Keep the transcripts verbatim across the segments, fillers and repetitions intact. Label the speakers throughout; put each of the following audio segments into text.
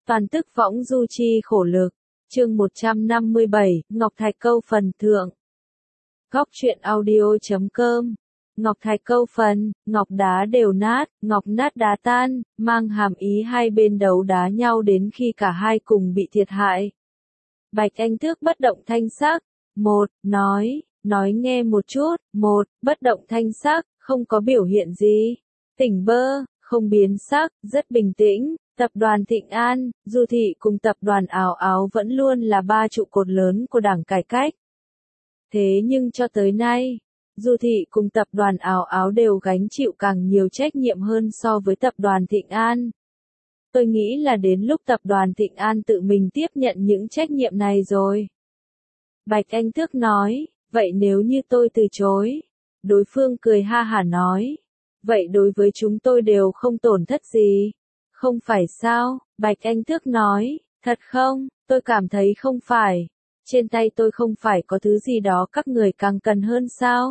Speaker 1: Toàn tức võng du chi khổ lực. Chương một trăm năm mươi bảy, Ngọc Thạch câu phần thượng. Góc truyện audio chấm com. Ngọc thạch câu phần, ngọc đá đều nát, ngọc nát đá tan, mang hàm ý hai bên đấu đá nhau đến khi cả hai cùng bị thiệt hại. Bạch Anh Tước bất động thanh sắc. Một, nói, nói nghe một chút. Một, bất động thanh sắc, không có biểu hiện gì. Tỉnh bơ, không biến sắc, rất bình tĩnh. Tập đoàn Thịnh An, Du Thị cùng tập đoàn Ào Áo vẫn luôn là ba trụ cột lớn của Đảng Cải Cách. Thế nhưng cho tới nay, Du Thị cùng tập đoàn Ào Áo đều gánh chịu càng nhiều trách nhiệm hơn so với tập đoàn Thịnh An. Tôi nghĩ là đến lúc tập đoàn Thịnh An tự mình tiếp nhận những trách nhiệm này rồi. Bạch Anh Tước nói, vậy nếu như tôi từ chối? Đối phương cười ha hả nói, vậy đối với chúng tôi đều không tổn thất gì. Không phải sao? Bạch Anh Tước nói, thật không, tôi cảm thấy không phải. Trên tay tôi không phải có thứ gì đó các người càng cần hơn sao?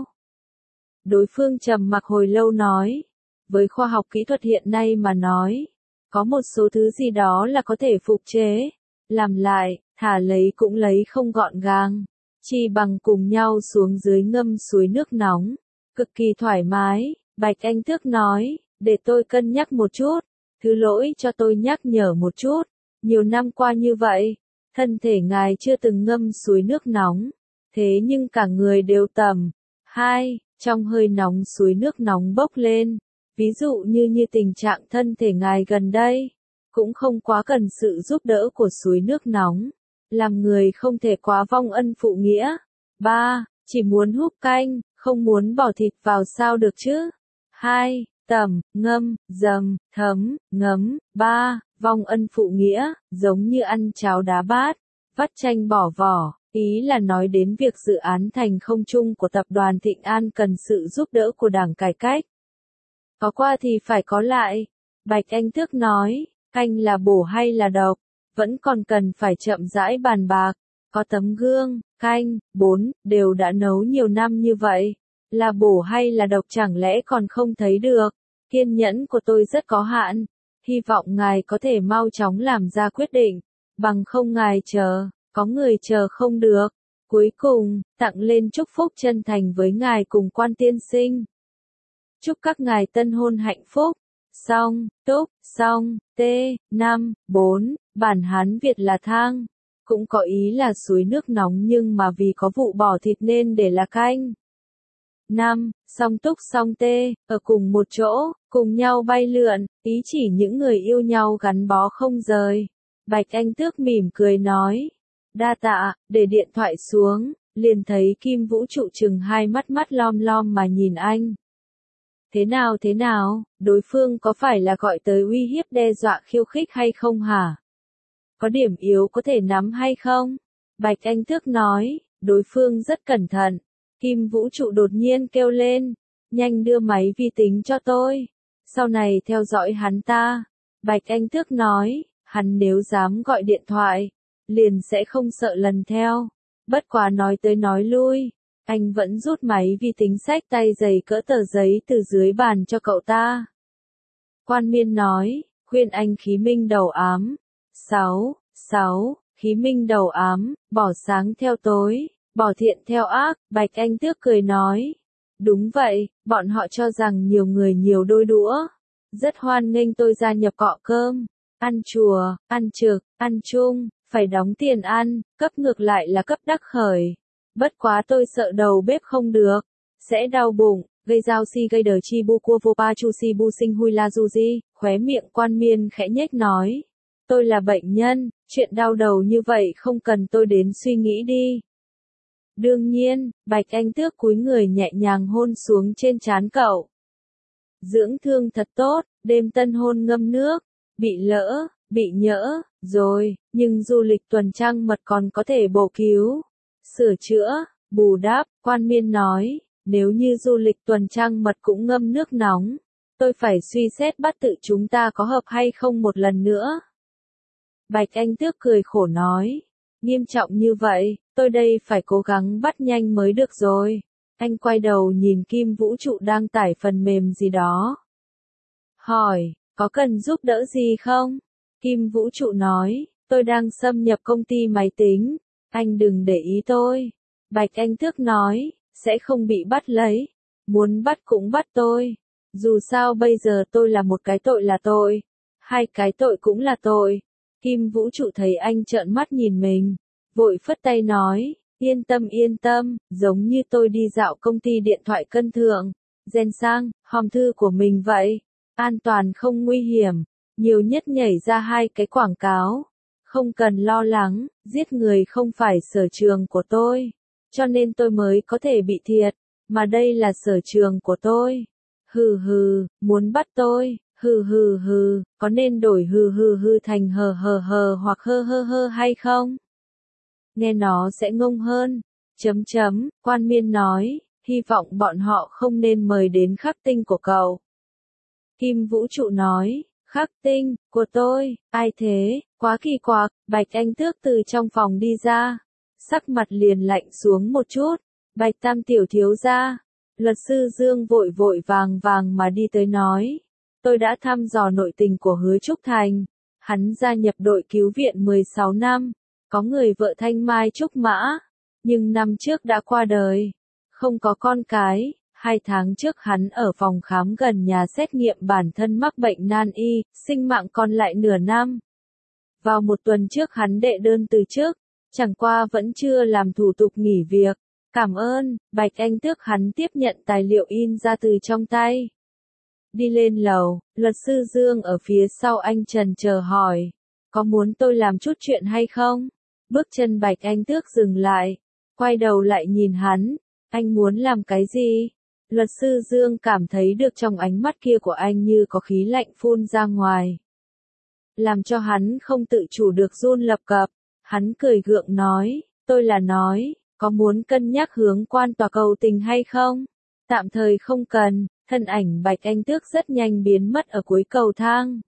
Speaker 1: Đối phương trầm mặc hồi lâu nói, với khoa học kỹ thuật hiện nay mà nói, có một số thứ gì đó là có thể phục chế, làm lại, thả lấy cũng lấy không gọn gàng, chỉ bằng cùng nhau xuống dưới ngâm suối nước nóng, cực kỳ thoải mái. Bạch Anh Tước nói, để tôi cân nhắc một chút, thứ lỗi cho tôi nhắc nhở một chút, nhiều năm qua như vậy, thân thể ngài chưa từng ngâm suối nước nóng, thế nhưng cả người đều tầm. Hai, trong hơi nóng suối nước nóng bốc lên, ví dụ như như tình trạng thân thể ngài gần đây, cũng không quá cần sự giúp đỡ của suối nước nóng, làm người không thể quá vong ân phụ nghĩa. Ba, chỉ muốn húp canh, không muốn bỏ thịt vào sao được chứ? Hai, tẩm, ngâm, dầm, thấm, ngấm. Ba, vong ân phụ nghĩa, giống như ăn cháo đá bát, vắt chanh bỏ vỏ. Ý là nói đến việc dự án thành không chung của tập đoàn Thịnh An cần sự giúp đỡ của Đảng Cải Cách. Có qua thì phải có lại. Bạch Anh Tước nói, canh là bổ hay là độc, vẫn còn cần phải chậm rãi bàn bạc. Có tấm gương, canh, bốn, đều đã nấu nhiều năm như vậy. Là bổ hay là độc chẳng lẽ còn không thấy được. Kiên nhẫn của tôi rất có hạn. Hy vọng ngài có thể mau chóng làm ra quyết định. Bằng không ngài chờ. Có người chờ không được. Cuối cùng, tặng lên chúc phúc chân thành với ngài cùng quan tiên sinh. Chúc các ngài tân hôn hạnh phúc. Xong, túc, xong, t, năm, bốn, bản Hán Việt là thang. Cũng có ý là suối nước nóng nhưng mà vì có vụ bỏ thịt nên để là canh. Năm, song túc song tê, ở cùng một chỗ, cùng nhau bay lượn, ý chỉ những người yêu nhau gắn bó không rời. Bạch Anh Tước mỉm cười nói, đa tạ, để điện thoại xuống, liền thấy Kim Vũ Trụ chừng hai mắt mắt lom lom mà nhìn anh. Thế nào thế nào, đối phương có phải là gọi tới uy hiếp đe dọa khiêu khích hay không hả? Có điểm yếu có thể nắm hay không? Bạch Anh Tước nói, đối phương rất cẩn thận. Kim Vũ Trụ đột nhiên kêu lên, nhanh đưa máy vi tính cho tôi, sau này theo dõi hắn ta. Bạch Anh Tước nói, hắn nếu dám gọi điện thoại, liền sẽ không sợ lần theo. Bất quá nói tới nói lui, anh vẫn rút máy vi tính xách tay dày cỡ tờ giấy từ dưới bàn cho cậu ta. Quan Miên nói, khuyên anh khí minh đầu ám. Sáu, sáu, khí minh đầu ám, bỏ sáng theo tối. Bỏ thiện theo ác. Bạch Anh Tước cười nói. Đúng vậy, bọn họ cho rằng nhiều người nhiều đôi đũa. Rất hoan nghênh tôi gia nhập cọ cơm. Ăn chùa, ăn trực, ăn chung, phải đóng tiền ăn, cấp ngược lại là cấp đắc khởi. Bất quá tôi sợ đầu bếp không được. Sẽ đau bụng, gây giao si gây đờ chi bu cua vô pa chu si bu sinh hui la du di. Khóe miệng Quan Miên khẽ nhếch nói. Tôi là bệnh nhân, chuyện đau đầu như vậy không cần tôi đến suy nghĩ đi. Đương nhiên, Bạch Anh Tước cúi người nhẹ nhàng hôn xuống trên trán cậu. Dưỡng thương thật tốt, đêm tân hôn ngâm nước, bị lỡ, bị nhỡ, rồi, nhưng du lịch tuần trăng mật còn có thể bổ cứu, sửa chữa, bù đắp. Quan Miên nói, nếu như du lịch tuần trăng mật cũng ngâm nước nóng, tôi phải suy xét bắt tự chúng ta có hợp hay không một lần nữa. Bạch Anh Tước cười khổ nói, nghiêm trọng như vậy, tôi đây phải cố gắng bắt nhanh mới được rồi. Anh quay đầu nhìn Kim Vũ Trụ đang tải phần mềm gì đó. Hỏi, có cần giúp đỡ gì không? Kim Vũ Trụ nói, tôi đang xâm nhập công ty máy tính, anh đừng để ý tôi. Bạch Anh Tước nói, sẽ không bị bắt lấy, muốn bắt cũng bắt tôi. Dù sao bây giờ tôi là một cái tội là tội, hai cái tội cũng là tội. Kim Vũ Trụ thấy anh trợn mắt nhìn mình, vội phất tay nói, yên tâm yên tâm, giống như tôi đi dạo công ty điện thoại cân thượng, gen sang, hòm thư của mình vậy, an toàn không nguy hiểm, nhiều nhất nhảy ra hai cái quảng cáo. Không cần lo lắng, giết người không phải sở trường của tôi, cho nên tôi mới có thể bị thiệt, mà đây là sở trường của tôi. Hừ hừ, muốn bắt tôi, hừ hừ hừ, có nên đổi hừ hừ hừ thành hờ hờ hờ hoặc hơ hơ hơ hay không? Nghe nó sẽ ngông hơn. Chấm chấm, Quan Miên nói, hy vọng bọn họ không nên mời đến khắc tinh của cậu. Kim Vũ Trụ nói, khắc tinh, của tôi, ai thế, quá kỳ quặc. Bạch Anh Tước từ trong phòng đi ra, sắc mặt liền lạnh xuống một chút. Bạch Tam tiểu thiếu gia, luật sư Dương vội vội vàng vàng mà đi tới nói, tôi đã thăm dò nội tình của Hứa Trúc Thành, hắn gia nhập đội cứu viện mười sáu năm, có người vợ Thanh Mai Trúc Mã, nhưng năm trước đã qua đời, không có con cái. Hai tháng trước hắn ở phòng khám gần nhà xét nghiệm bản thân mắc bệnh nan y, sinh mạng còn lại nửa năm. Vào một tuần trước hắn đệ đơn từ chức, chẳng qua vẫn chưa làm thủ tục nghỉ việc. Cảm ơn, Bạch Anh Tước hắn tiếp nhận tài liệu in ra từ trong tay. Đi lên lầu, luật sư Dương ở phía sau anh trần chờ hỏi, có muốn tôi làm chút chuyện hay không? Bước chân Bạch Anh Tước dừng lại, quay đầu lại nhìn hắn, anh muốn làm cái gì? Luật sư Dương cảm thấy được trong ánh mắt kia của anh như có khí lạnh phun ra ngoài, làm cho hắn không tự chủ được run lập cập. Hắn cười gượng nói, tôi là nói, có muốn cân nhắc hướng quan tòa cầu tình hay không? Tạm thời không cần. Thân ảnh Bạch Anh Tước rất nhanh biến mất ở cuối cầu thang.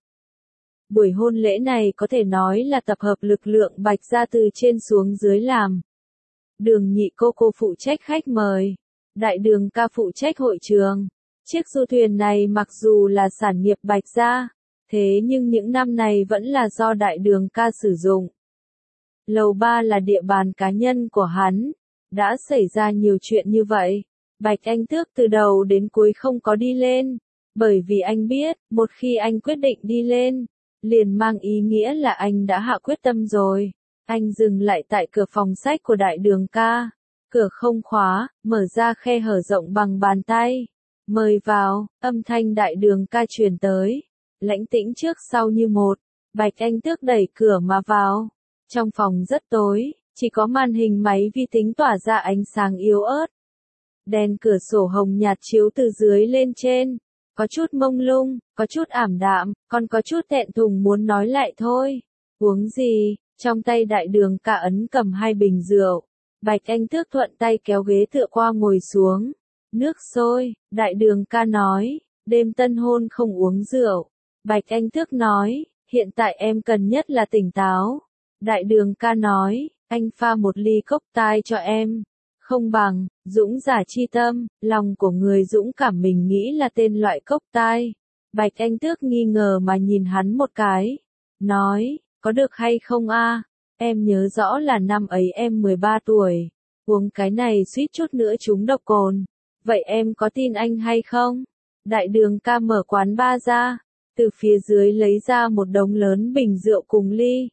Speaker 1: Buổi hôn lễ này có thể nói là tập hợp lực lượng Bạch gia từ trên xuống dưới làm. Đường Nhị cô cô phụ trách khách mời, Đại Đường ca phụ trách hội trường. Chiếc du thuyền này mặc dù là sản nghiệp Bạch gia, thế nhưng những năm này vẫn là do Đại Đường ca sử dụng. Lầu ba là địa bàn cá nhân của hắn, đã xảy ra nhiều chuyện như vậy. Bạch Anh Tước từ đầu đến cuối không có đi lên, bởi vì anh biết, một khi anh quyết định đi lên, liền mang ý nghĩa là anh đã hạ quyết tâm rồi. Anh dừng lại tại cửa phòng sách của Đại Đường ca, cửa không khóa, mở ra khe hở rộng bằng bàn tay. Mời vào, âm thanh Đại Đường ca truyền tới, lãnh tĩnh trước sau như một. Bạch Anh Tước đẩy cửa mà vào. Trong phòng rất tối, chỉ có màn hình máy vi tính tỏa ra ánh sáng yếu ớt. Đèn cửa sổ hồng nhạt chiếu từ dưới lên trên, có chút mông lung, có chút ảm đạm, còn có chút thẹn thùng muốn nói lại thôi. Uống gì? Trong tay Đại Đường ca ấn cầm hai bình rượu. Bạch Anh Tước thuận tay kéo ghế tựa qua ngồi xuống. Nước sôi, Đại Đường ca nói, đêm tân hôn không uống rượu. Bạch Anh Tước nói, hiện tại em cần nhất là tỉnh táo. Đại Đường ca nói, anh pha một ly cốc tai cho em. Không bằng, dũng giả chi tâm, lòng của người dũng cảm mình nghĩ là tên loại cốc tai. Bạch Anh Tước nghi ngờ mà nhìn hắn một cái. Nói, có được hay không a? Em nhớ rõ là năm ấy em mười ba tuổi. Uống cái này suýt chút nữa trúng độc cồn. Vậy em có tin anh hay không? Đại Đường ca mở quán bar ra, từ phía dưới lấy ra một đống lớn bình rượu cùng ly.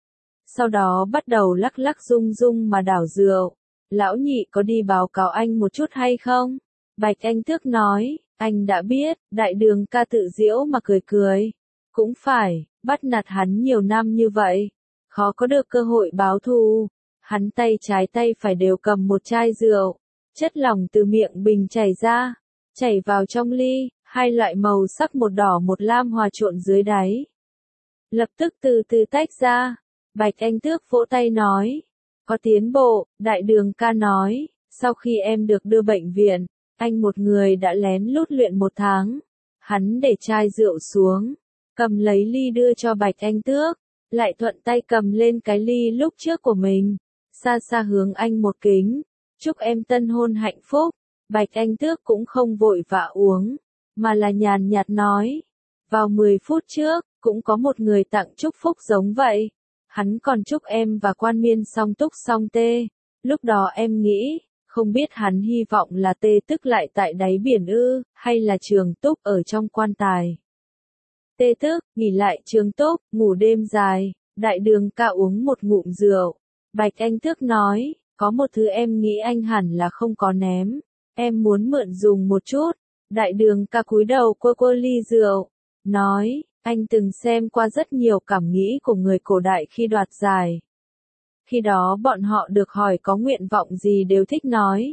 Speaker 1: Sau đó bắt đầu lắc lắc rung rung mà đảo rượu. Lão nhị có đi báo cáo anh một chút hay không? Bạch Anh Tước nói, anh đã biết. Đại Đường ca tự giễu mà cười cười. Cũng phải, bắt nạt hắn nhiều năm như vậy, khó có được cơ hội báo thù. Hắn tay trái tay phải đều cầm một chai rượu, chất lỏng từ miệng bình chảy ra, chảy vào trong ly, hai loại màu sắc một đỏ một lam hòa trộn dưới đáy. Lập tức từ từ tách ra. Bạch Anh Tước vỗ tay nói, có tiến bộ. Đại Đường ca nói, sau khi em được đưa bệnh viện, anh một người đã lén lút luyện một tháng. Hắn để chai rượu xuống, cầm lấy ly đưa cho Bạch Anh Tước, lại thuận tay cầm lên cái ly lúc trước của mình, xa xa hướng anh một kính, chúc em tân hôn hạnh phúc. Bạch Anh Tước cũng không vội vã uống, mà là nhàn nhạt nói, vào mười phút trước, cũng có một người tặng chúc phúc giống vậy. Hắn còn chúc em và Quan Miên song túc song tê. Lúc đó em nghĩ, không biết hắn hy vọng là tê tức lại tại đáy biển ư, hay là trường túc ở trong quan tài. Tê tức, nghỉ lại trường túc, ngủ đêm dài. Đại đường ca uống một ngụm rượu. Bạch Anh Tước nói, có một thứ em nghĩ anh hẳn là không có ném. Em muốn mượn dùng một chút. Đại đường ca cúi đầu quơ quơ ly rượu. Nói, anh từng xem qua rất nhiều cảm nghĩ của người cổ đại khi đoạt giải. Khi đó bọn họ được hỏi có nguyện vọng gì đều thích nói.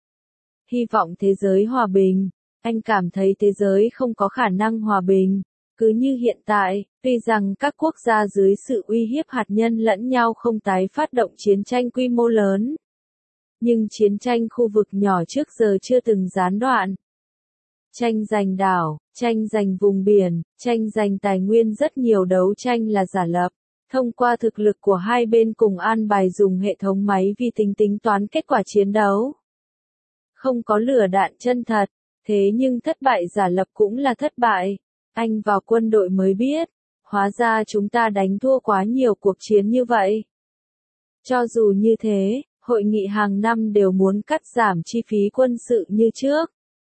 Speaker 1: Hy vọng thế giới hòa bình. Anh cảm thấy thế giới không có khả năng hòa bình. Cứ như hiện tại, tuy rằng các quốc gia dưới sự uy hiếp hạt nhân lẫn nhau không tái phát động chiến tranh quy mô lớn. Nhưng chiến tranh khu vực nhỏ trước giờ chưa từng gián đoạn. Tranh giành đảo, tranh giành vùng biển, tranh giành tài nguyên rất nhiều đấu tranh là giả lập. Thông qua thực lực của hai bên cùng an bài dùng hệ thống máy vi tính tính toán kết quả chiến đấu. Không có lửa đạn chân thật, thế nhưng thất bại giả lập cũng là thất bại. Anh vào quân đội mới biết, hóa ra chúng ta đánh thua quá nhiều cuộc chiến như vậy. Cho dù như thế, hội nghị hàng năm đều muốn cắt giảm chi phí quân sự như trước.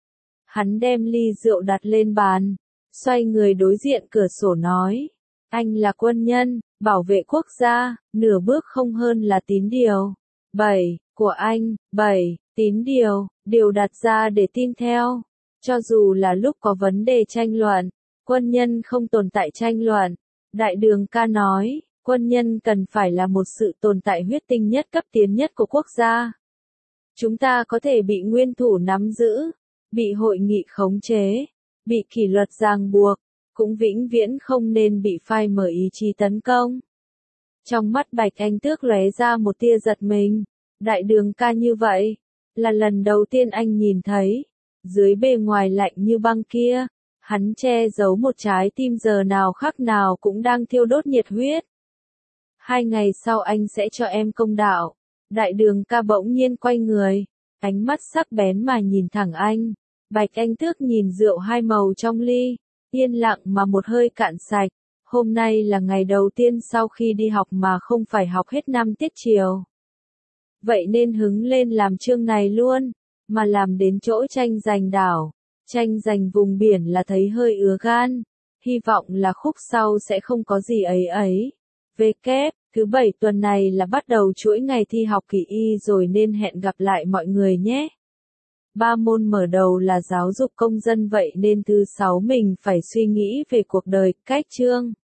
Speaker 1: Hắn đem ly rượu đặt lên bàn, xoay người đối diện cửa sổ nói, anh là quân nhân, bảo vệ quốc gia, nửa bước không hơn là tín điều. bảy, của anh, bảy, tín điều, điều đặt ra để tin theo. Cho dù là lúc có vấn đề tranh luận, quân nhân không tồn tại tranh luận. Đại đường ca nói, quân nhân cần phải là một sự tồn tại huyết tinh nhất cấp tiến nhất của quốc gia. Chúng ta có thể bị nguyên thủ nắm giữ, bị hội nghị khống chế, bị kỷ luật ràng buộc, cũng vĩnh viễn không nên bị phai mở ý chí tấn công. Trong mắt Bạch Anh Tước lóe ra một tia giật mình. Đại đường ca như vậy, là lần đầu tiên anh nhìn thấy. Dưới bề ngoài lạnh như băng kia, hắn che giấu một trái tim giờ nào khắc nào cũng đang thiêu đốt nhiệt huyết. Hai ngày sau anh sẽ cho em công đạo. Đại đường ca bỗng nhiên quay người, ánh mắt sắc bén mà nhìn thẳng anh. Bạch Anh Tước nhìn rượu hai màu trong ly, yên lặng mà một hơi cạn sạch. Hôm nay là ngày đầu tiên sau khi đi học mà không phải học hết năm tiết chiều. Vậy nên hứng lên làm chương này luôn, mà làm đến chỗ tranh giành đảo, tranh giành vùng biển là thấy hơi ứa gan. Hy vọng là khúc sau sẽ không có gì ấy ấy. Về kép, thứ bảy tuần này là bắt đầu chuỗi ngày thi học kỳ y rồi nên hẹn gặp lại mọi người nhé. Ba môn mở đầu là giáo dục công dân vậy nên thứ sáu mình phải suy nghĩ về cuộc đời, cách chương.